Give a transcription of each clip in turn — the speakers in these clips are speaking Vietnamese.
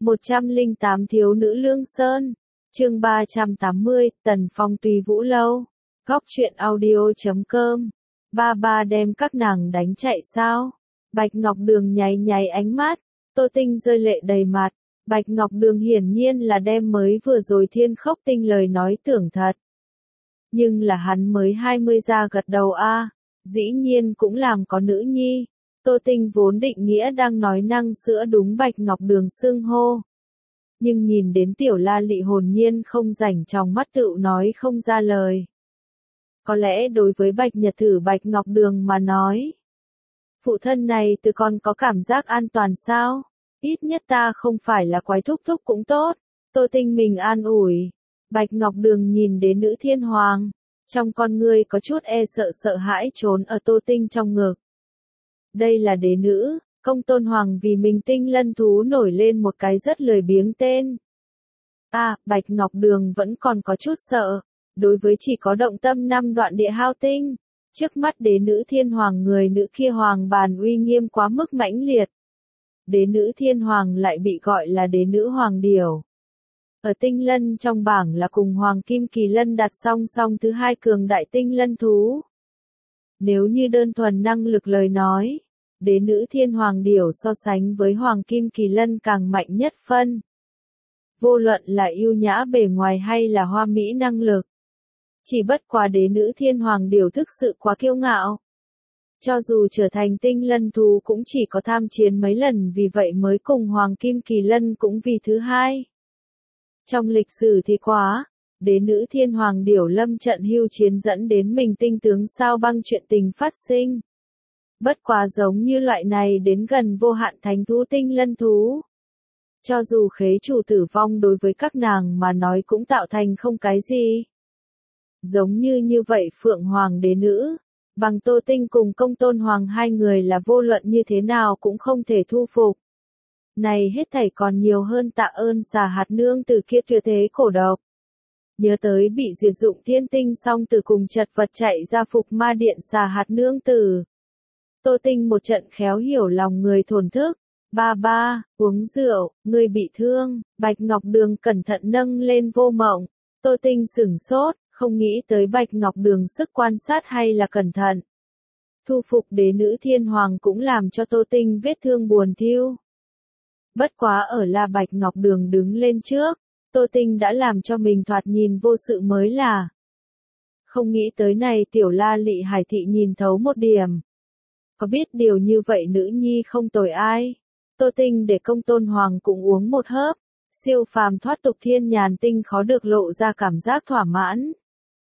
108 Thiếu nữ Lương Sơn. Chương 380, Tần Phong Tùy Vũ Lâu. Góc truyện audio.com. Ba đem các nàng đánh chạy sao? Bạch Ngọc Đường nháy nháy ánh mắt, Tô Tinh rơi lệ đầy mặt. Bạch Ngọc Đường hiển nhiên là đem mới vừa rồi Thiên Khốc Tinh lời nói tưởng thật. Nhưng là hắn mới 20 ra gật đầu a, dĩ nhiên cũng làm có nữ nhi. Tô Tinh vốn định nghĩa đang nói năng sữa đúng Bạch Ngọc Đường xưng hô. Nhưng nhìn đến Tiểu La Lị hồn nhiên không rảnh trong mắt tựu nói không ra lời. Có lẽ đối với Bạch Nhật Thử Bạch Ngọc Đường mà nói, phụ thân này từ con có cảm giác an toàn sao? Ít nhất ta không phải là quái thúc thúc cũng tốt. Tô Tinh mình an ủi. Bạch Ngọc Đường nhìn đến nữ thiên hoàng, trong con ngươi có chút e sợ sợ hãi trốn ở Tô Tinh trong ngực. Đây là đế nữ, Công Tôn Hoàng vì mình tinh lân thú nổi lên một cái rất lười biếng tên. Bạch Ngọc Đường vẫn còn có chút sợ, đối với chỉ có động tâm 5 đoạn địa hao tinh. Trước mắt đế nữ thiên hoàng người nữ kia hoàng bàn uy nghiêm quá mức mãnh liệt. Đế nữ thiên hoàng lại bị gọi là đế nữ hoàng điểu. Ở tinh lân trong bảng là cùng hoàng kim kỳ lân đặt song song thứ hai cường đại tinh lân thú. Nếu như đơn thuần năng lực lời nói, đế nữ thiên hoàng điểu so sánh với hoàng kim kỳ lân càng mạnh nhất phân. Vô luận là yêu nhã bề ngoài hay là hoa mỹ năng lực. Chỉ bất quá đế nữ thiên hoàng điểu thực sự quá kiêu ngạo. Cho dù trở thành tinh lân thú cũng chỉ có tham chiến mấy lần, vì vậy mới cùng hoàng kim kỳ lân cũng vì thứ hai. Trong lịch sử thì quá, đế nữ thiên hoàng điểu lâm trận hưu chiến dẫn đến mình tinh tướng sao băng chuyện tình phát sinh. Bất quá giống như loại này đến gần vô hạn thánh thú tinh lân thú. Cho dù khế chủ tử vong đối với các nàng mà nói cũng tạo thành không cái gì. Giống như vậy Phượng Hoàng đế nữ, bằng Tô Tinh cùng Công Tôn Hoàng hai người là vô luận như thế nào cũng không thể thu phục. Này hết thảy còn nhiều hơn tạ ơn xà hạt nương tử kia tuyệt thế cổ độc. Nhớ tới bị diệt dụng thiên tinh song từ cùng chật vật chạy ra phục ma điện xà hạt nương tử. Tô Tinh một trận khéo hiểu lòng người thổn thức. Ba, uống rượu, người bị thương. Bạch Ngọc Đường cẩn thận nâng lên Vô Mộng. Tô Tinh sửng sốt, không nghĩ tới Bạch Ngọc Đường sức quan sát hay là cẩn thận. Thu phục đế nữ thiên hoàng cũng làm cho Tô Tinh vết thương buồn thiêu. Bất quá ở là Bạch Ngọc Đường đứng lên trước, Tô Tinh đã làm cho mình thoạt nhìn vô sự mới là. Không nghĩ tới này Tiểu La Lị Hải thị nhìn thấu một điểm. Có biết điều như vậy nữ nhi không tồi ai. Tô Tinh để Công Tôn Hoàng cũng uống một hớp, siêu phàm thoát tục thiên nhàn tinh khó được lộ ra cảm giác thỏa mãn.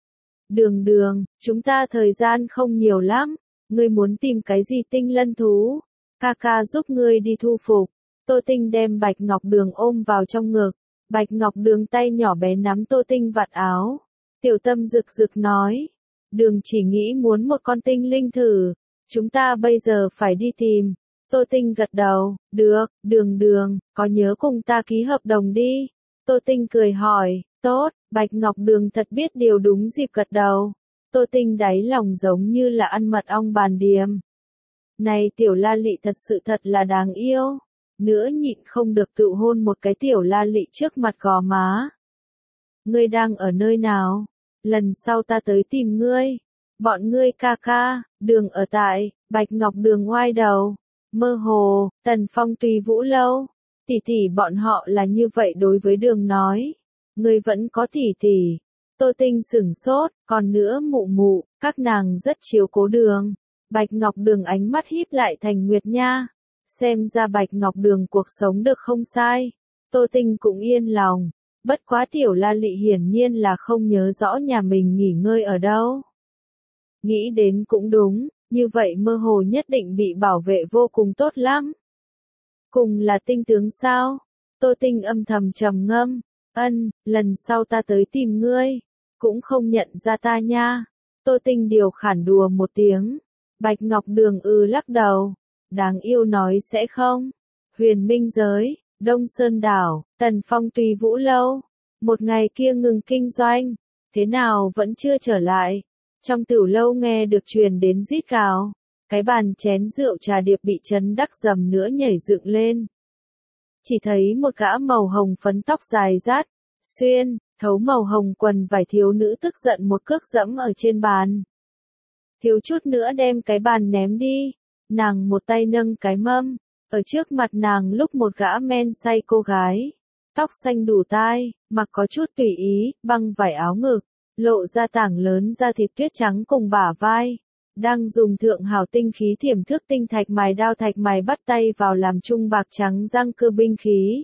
Đường, chúng ta thời gian không nhiều lắm, ngươi muốn tìm cái gì tinh lân thú? Ca giúp ngươi đi thu phục. Tô Tinh đem Bạch Ngọc Đường ôm vào trong ngực, Bạch Ngọc Đường tay nhỏ bé nắm Tô Tinh vạt áo. Tiểu Tâm rực rực nói, Đường chỉ nghĩ muốn một con tinh linh thử, chúng ta bây giờ phải đi tìm. Tô Tinh gật đầu, được, đường, có nhớ cùng ta ký hợp đồng đi. Tô Tinh cười hỏi, tốt, Bạch Ngọc Đường thật biết điều đúng dịp gật đầu. Tô Tinh đáy lòng giống như là ăn mật ong bàn điềm. Này Tiểu La Lị thật sự thật là đáng yêu. Nữa nhịn không được tự hôn một cái Tiểu La Lị trước mặt gò má. Ngươi đang ở nơi nào? Lần sau ta tới tìm ngươi. Bọn ngươi ca, Đường ở tại. Bạch Ngọc Đường oai đầu. Mơ hồ, Tần Phong Tùy Vũ Lâu. Tỷ bọn họ là như vậy đối với Đường nói. Ngươi vẫn có tỷ. Tô Tinh sửng sốt, còn nữa mụ, các nàng rất chiếu cố Đường. Bạch Ngọc Đường ánh mắt híp lại thành nguyệt nha. Xem ra Bạch Ngọc Đường cuộc sống được không sai. Tô Tinh cũng yên lòng. Bất quá Tiểu La Lị hiển nhiên là không nhớ rõ nhà mình nghỉ ngơi ở đâu. Nghĩ đến cũng đúng, như vậy mơ hồ nhất định bị bảo vệ vô cùng tốt lắm. Cùng là tinh tướng sao? Tô Tinh âm thầm trầm ngâm. Lần sau ta tới tìm ngươi. Cũng không nhận ra ta nha. Tô Tinh điều khản đùa một tiếng. Bạch Ngọc Đường lắc đầu. Đáng yêu nói sẽ không. Huyền Minh Giới, Đông Sơn Đảo, Tần Phong Tùy Vũ Lâu. Một ngày kia ngừng kinh doanh. Thế nào vẫn chưa trở lại. Trong tiểu lâu nghe được truyền đến rít gào. Cái bàn chén rượu trà điệp bị chấn đắc dầm nữa nhảy dựng lên. chỉ thấy một gã màu hồng phấn tóc dài rát, xuyên, thấu màu hồng quần vải thiếu nữ tức giận một cước dẫm ở trên bàn. Thiếu chút nữa đem cái bàn ném đi, nàng một tay nâng cái mâm, ở trước mặt nàng lúc một gã men say cô gái, tóc xanh đủ tai, mặc có chút tùy ý, băng vải áo ngực, lộ ra tảng lớn da thịt tuyết trắng cùng bả vai, đang dùng thượng hào tinh khí thiểm thước tinh thạch mài bắt tay vào làm chung bạc trắng răng cưa binh khí.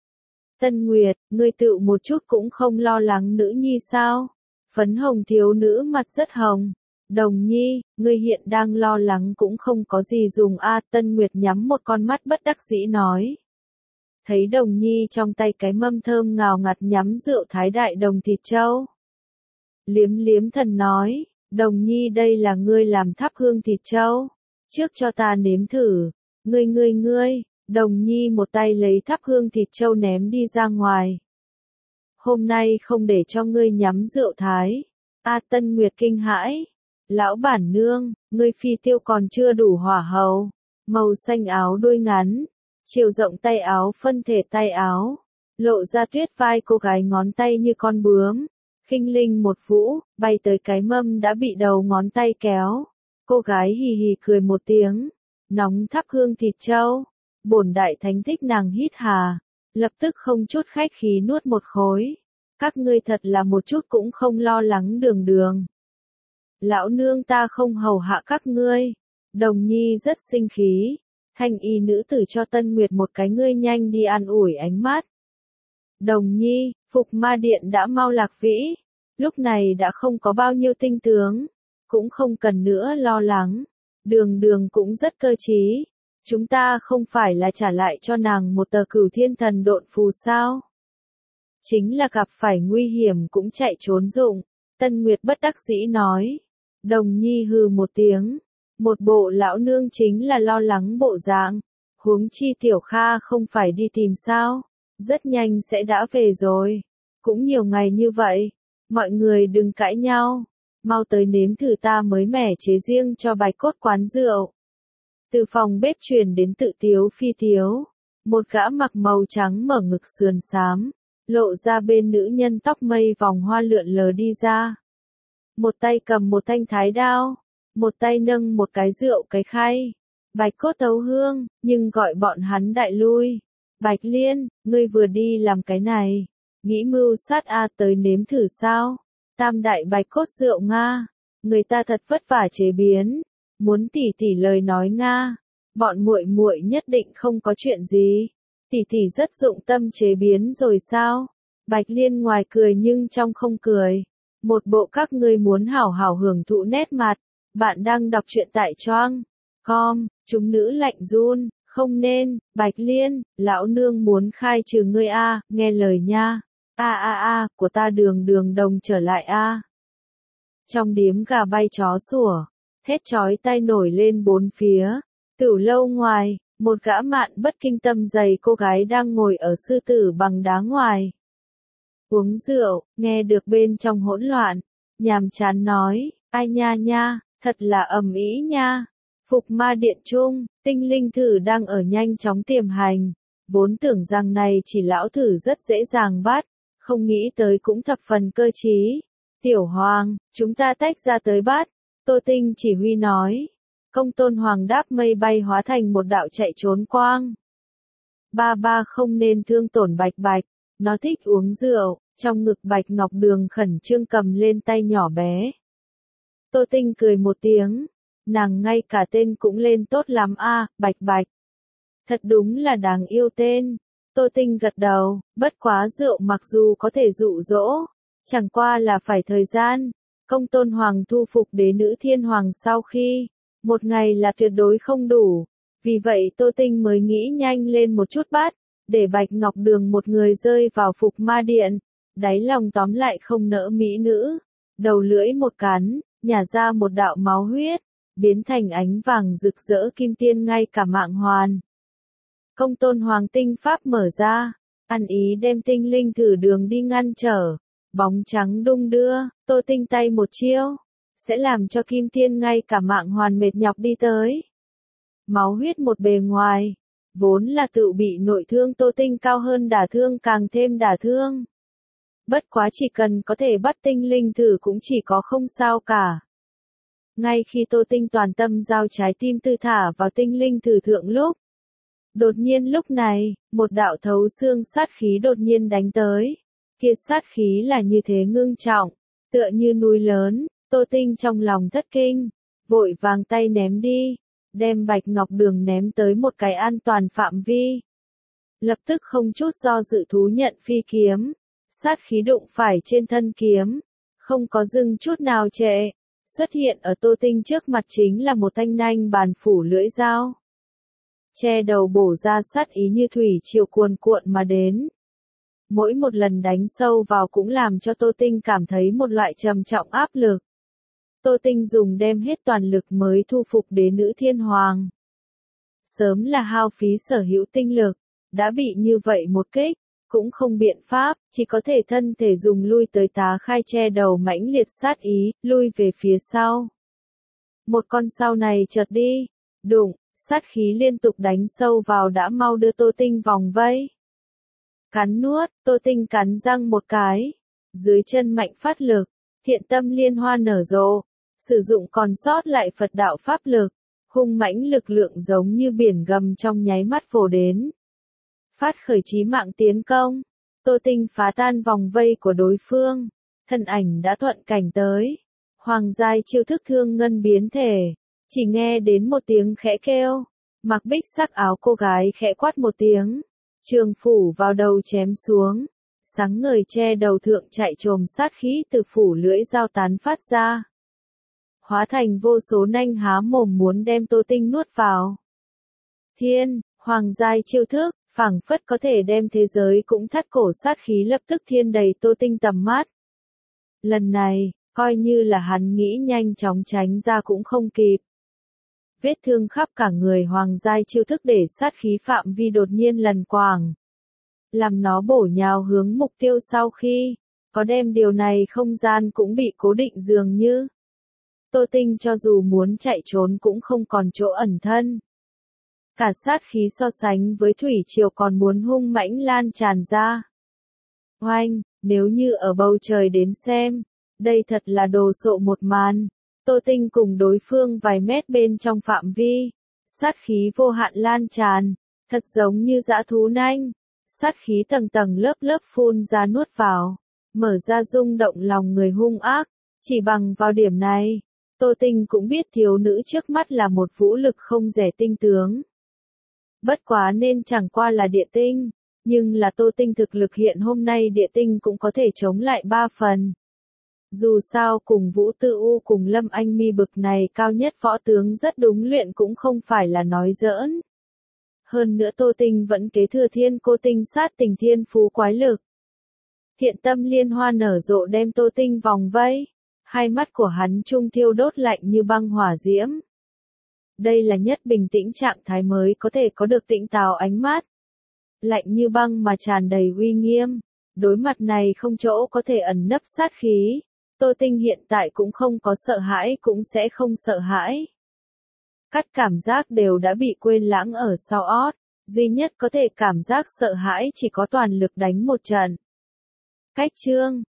Tân Nguyệt, ngươi tự một chút cũng không lo lắng nữ nhi sao? Phấn hồng thiếu nữ mặt rất hồng. Đồng nhi, ngươi hiện đang lo lắng cũng không có gì dùng a. Tân Nguyệt nhắm một con mắt bất đắc dĩ nói. Thấy đồng nhi trong tay cái mâm thơm ngào ngạt nhắm rượu thái đại đồng thịt trâu. Liếm liếm thần nói, đồng nhi đây là ngươi làm thắp hương thịt trâu. Trước cho ta nếm thử, ngươi. Đồng nhi một tay lấy thắp hương thịt trâu ném đi ra ngoài. Hôm nay không để cho ngươi nhắm rượu thái. A Tân Nguyệt kinh hãi. Lão bản nương, ngươi phi tiêu còn chưa đủ hỏa hầu. Màu xanh áo đuôi ngắn. Chiều rộng tay áo phân thể tay áo. Lộ ra tuyết vai cô gái ngón tay như con bướm. Khinh linh một vũ, bay tới cái mâm đã bị đầu ngón tay kéo. Cô gái hì hì cười một tiếng. Nóng thắp hương thịt trâu. Bổn đại thánh thích nàng hít hà, lập tức không chút khách khí nuốt một khối. Các ngươi thật là một chút cũng không lo lắng đường. Lão nương ta không hầu hạ các ngươi. Đồng nhi rất sinh khí. Thanh y nữ tử cho Tân Nguyệt một cái ngươi nhanh đi an ủi ánh mắt. Đồng nhi, Phục Ma Điện đã mau lạc vĩ. Lúc này đã không có bao nhiêu tinh tướng. Cũng không cần nữa lo lắng. Đường cũng rất cơ trí. Chúng ta không phải là trả lại cho nàng một tờ Cửu Thiên Thần Độn phù sao? Chính là gặp phải nguy hiểm cũng chạy trốn dụng. Tân Nguyệt bất đắc dĩ nói. Đồng nhi hừ một tiếng. Một bộ lão nương chính là lo lắng bộ dạng. Huống chi Tiểu Kha không phải đi tìm sao? Rất nhanh sẽ đã về rồi. Cũng nhiều ngày như vậy. Mọi người đừng cãi nhau. Mau tới nếm thử ta mới mẻ chế riêng cho Bạch Cốt quán rượu. Từ phòng bếp truyền đến tự tiếu phi tiếu. Một gã mặc màu trắng mở ngực sườn xám. Lộ ra bên nữ nhân tóc mây vòng hoa lượn lờ đi ra. Một tay cầm một thanh thái đao. Một tay nâng một cái rượu cái khay. Bạch Cốt tấu hương, nhưng gọi bọn hắn đại lui. Bạch Liên, ngươi vừa đi làm cái này. Nghĩ mưu sát a tới nếm thử sao? Tam đại Bạch Cốt rượu Nga. Người ta thật vất vả chế biến. Muốn tỉ lời nói Nga, bọn muội nhất định không có chuyện gì. Tỉ rất dụng tâm chế biến rồi sao? Bạch Liên ngoài cười nhưng trong không cười. Một bộ các ngươi muốn hảo hảo hưởng thụ nét mặt. Bạn đang đọc truyện tại Choang.com, chúng nữ lạnh run, không nên, Bạch Liên, lão nương muốn khai trừ ngươi a, nghe lời nha. Của ta đường đồng trở lại a. Trong điếm gà bay chó sủa. Thét chói tai nổi lên bốn phía. Tửu lâu ngoài, một gã mạn bất kinh tâm dày cô gái đang ngồi ở sư tử bằng đá ngoài. Uống rượu, nghe được bên trong hỗn loạn. Nhàm chán nói, ai nha, thật là ầm ĩ nha. Phục Ma Điện chung, tinh linh thử đang ở nhanh chóng tiềm hành. Vốn tưởng rằng này chỉ lão thử rất dễ dàng bắt. Không nghĩ tới cũng thập phần cơ trí. Tiểu Hoàng, chúng ta tách ra tới bắt. Tô Tinh chỉ huy nói. Công Tôn Hoàng đáp mây bay hóa thành một đạo chạy trốn quang. Ba không nên thương tổn Bạch, nó thích uống rượu, trong ngực Bạch Ngọc Đường khẩn trương cầm lên tay nhỏ bé. Tô Tinh cười một tiếng, nàng ngay cả tên cũng lên tốt lắm a, Bạch. Thật đúng là đáng yêu tên. Tô Tinh gật đầu, bất quá rượu mặc dù có thể dụ dỗ, chẳng qua là phải thời gian. Công Tôn Hoàng thu phục đế nữ thiên hoàng sau khi, một ngày là tuyệt đối không đủ, vì vậy Tô Tinh mới nghĩ nhanh lên một chút bắt, để Bạch Ngọc Đường một người rơi vào Phục Ma Điện, đáy lòng tóm lại không nỡ mỹ nữ, đầu lưỡi một cắn, nhả ra một đạo máu huyết, biến thành ánh vàng rực rỡ kim tiên ngay cả mạng hoàn. Công Tôn Hoàng tinh pháp mở ra, ăn ý đem tinh linh thử đường đi ngăn trở. Bóng trắng đung đưa, Tô Tinh tay một chiêu, sẽ làm cho kim tiên ngay cả mạng hoàn mệt nhọc đi tới. Máu huyết một bề ngoài, Vốn là tự bị nội thương Tô Tinh cao hơn đả thương càng thêm đả thương. Bất quá chỉ cần có thể bắt tinh linh thử cũng chỉ có không sao cả. Ngay khi Tô Tinh toàn tâm giao trái tim tư thả vào tinh linh thử thượng lúc. Đột nhiên lúc này, một đạo thấu xương sát khí đột nhiên đánh tới. Kia sát khí là như thế ngưng trọng, tựa như núi lớn, Tô Tinh trong lòng thất kinh, vội vàng tay ném đi, đem Bạch Ngọc Đường ném tới một cái an toàn phạm vi. Lập tức không chút do dự thú nhận phi kiếm, sát khí đụng phải trên thân kiếm, không có dừng chút nào trệ, xuất hiện ở Tô Tinh trước mặt chính là một thanh nanh bàn phủ lưỡi dao. Che đầu bổ ra sát ý như thủy triều cuồn cuộn mà đến. Mỗi một lần đánh sâu vào cũng làm cho Tô Tinh cảm thấy một loại trầm trọng áp lực. Tô Tinh dùng đem hết toàn lực mới thu phục đế nữ thiên hoàng. Sớm là hao phí sở hữu tinh lực, đã bị như vậy một kích, cũng không biện pháp, chỉ có thể thân thể dùng lui tới tá khai che đầu mãnh liệt sát ý, lui về phía sau. Một con sau này chợt đi, đụng, sát khí liên tục đánh sâu vào đã mau đưa Tô Tinh vòng vây. Cắn nuốt, Tô Tinh cắn răng một cái, dưới chân mạnh phát lực, thiện tâm liên hoa nở rộ, sử dụng còn sót lại Phật đạo pháp lực, hung mãnh lực lượng giống như biển gầm trong nháy mắt vồ đến. Phát khởi chí mạng tiến công, Tô Tinh phá tan vòng vây của đối phương, thân ảnh đã thuận cảnh tới. Hoàng giai chiêu thức thương ngân biến thể, chỉ nghe đến một tiếng khẽ kêu, mặc bích sắc áo cô gái khẽ quát một tiếng, trường phủ vào đầu chém xuống, sáng ngời che đầu thượng chạy trồm sát khí từ phủ lưỡi dao tán phát ra. Hóa thành vô số nanh há mồm muốn đem Tô Tinh nuốt vào. Thiên, hoàng giai chiêu thức, phảng phất có thể đem thế giới cũng thắt cổ sát khí lập tức thiên đầy Tô Tinh tầm mắt. Lần này, coi như là hắn nghĩ nhanh chóng tránh ra cũng không kịp. Vết thương khắp cả người hoàng giai chiêu thức để sát khí phạm vi đột nhiên lần quảng. Làm nó bổ nhào hướng mục tiêu sau khi, có đem điều này không gian cũng bị cố định dường như. Tô Tinh cho dù muốn chạy trốn cũng không còn chỗ ẩn thân. Cả sát khí so sánh với thủy triều còn muốn hung mãnh lan tràn ra. Oanh, nếu như ở bầu trời đến xem, đây thật là đồ sộ một màn. Tô Tinh cùng đối phương vài mét bên trong phạm vi, sát khí vô hạn lan tràn, thật giống như dã thú nanh, sát khí tầng tầng lớp lớp phun ra nuốt vào, mở ra rung động lòng người hung ác, chỉ bằng vào điểm này, Tô Tinh cũng biết thiếu nữ trước mắt là một vũ lực không rẻ tinh tướng. Bất quá nên chẳng qua là địa tinh, nhưng là Tô Tinh thực lực hiện hôm nay địa tinh cũng có thể chống lại 3 phần. Dù sao cùng Vũ Tư U cùng Lâm Anh Mi bực này cao nhất võ tướng rất đúng luyện cũng không phải là nói giỡn. Hơn nữa Tô Tinh vẫn kế thừa thiên cô tinh sát tình thiên phú quái lực. Thiện tâm liên hoa nở rộ đem Tô Tinh vòng vây, hai mắt của hắn trung thiêu đốt lạnh như băng hỏa diễm. Đây là nhất bình tĩnh trạng thái mới có thể có được tĩnh táo ánh mắt. Lạnh như băng mà tràn đầy uy nghiêm, đối mặt này không chỗ có thể ẩn nấp sát khí. Tô Tinh hiện tại cũng không có sợ hãi cũng sẽ không sợ hãi. Các cảm giác đều đã bị quên lãng ở sau ót, duy nhất có thể cảm giác sợ hãi chỉ có toàn lực đánh một trận. Cách chương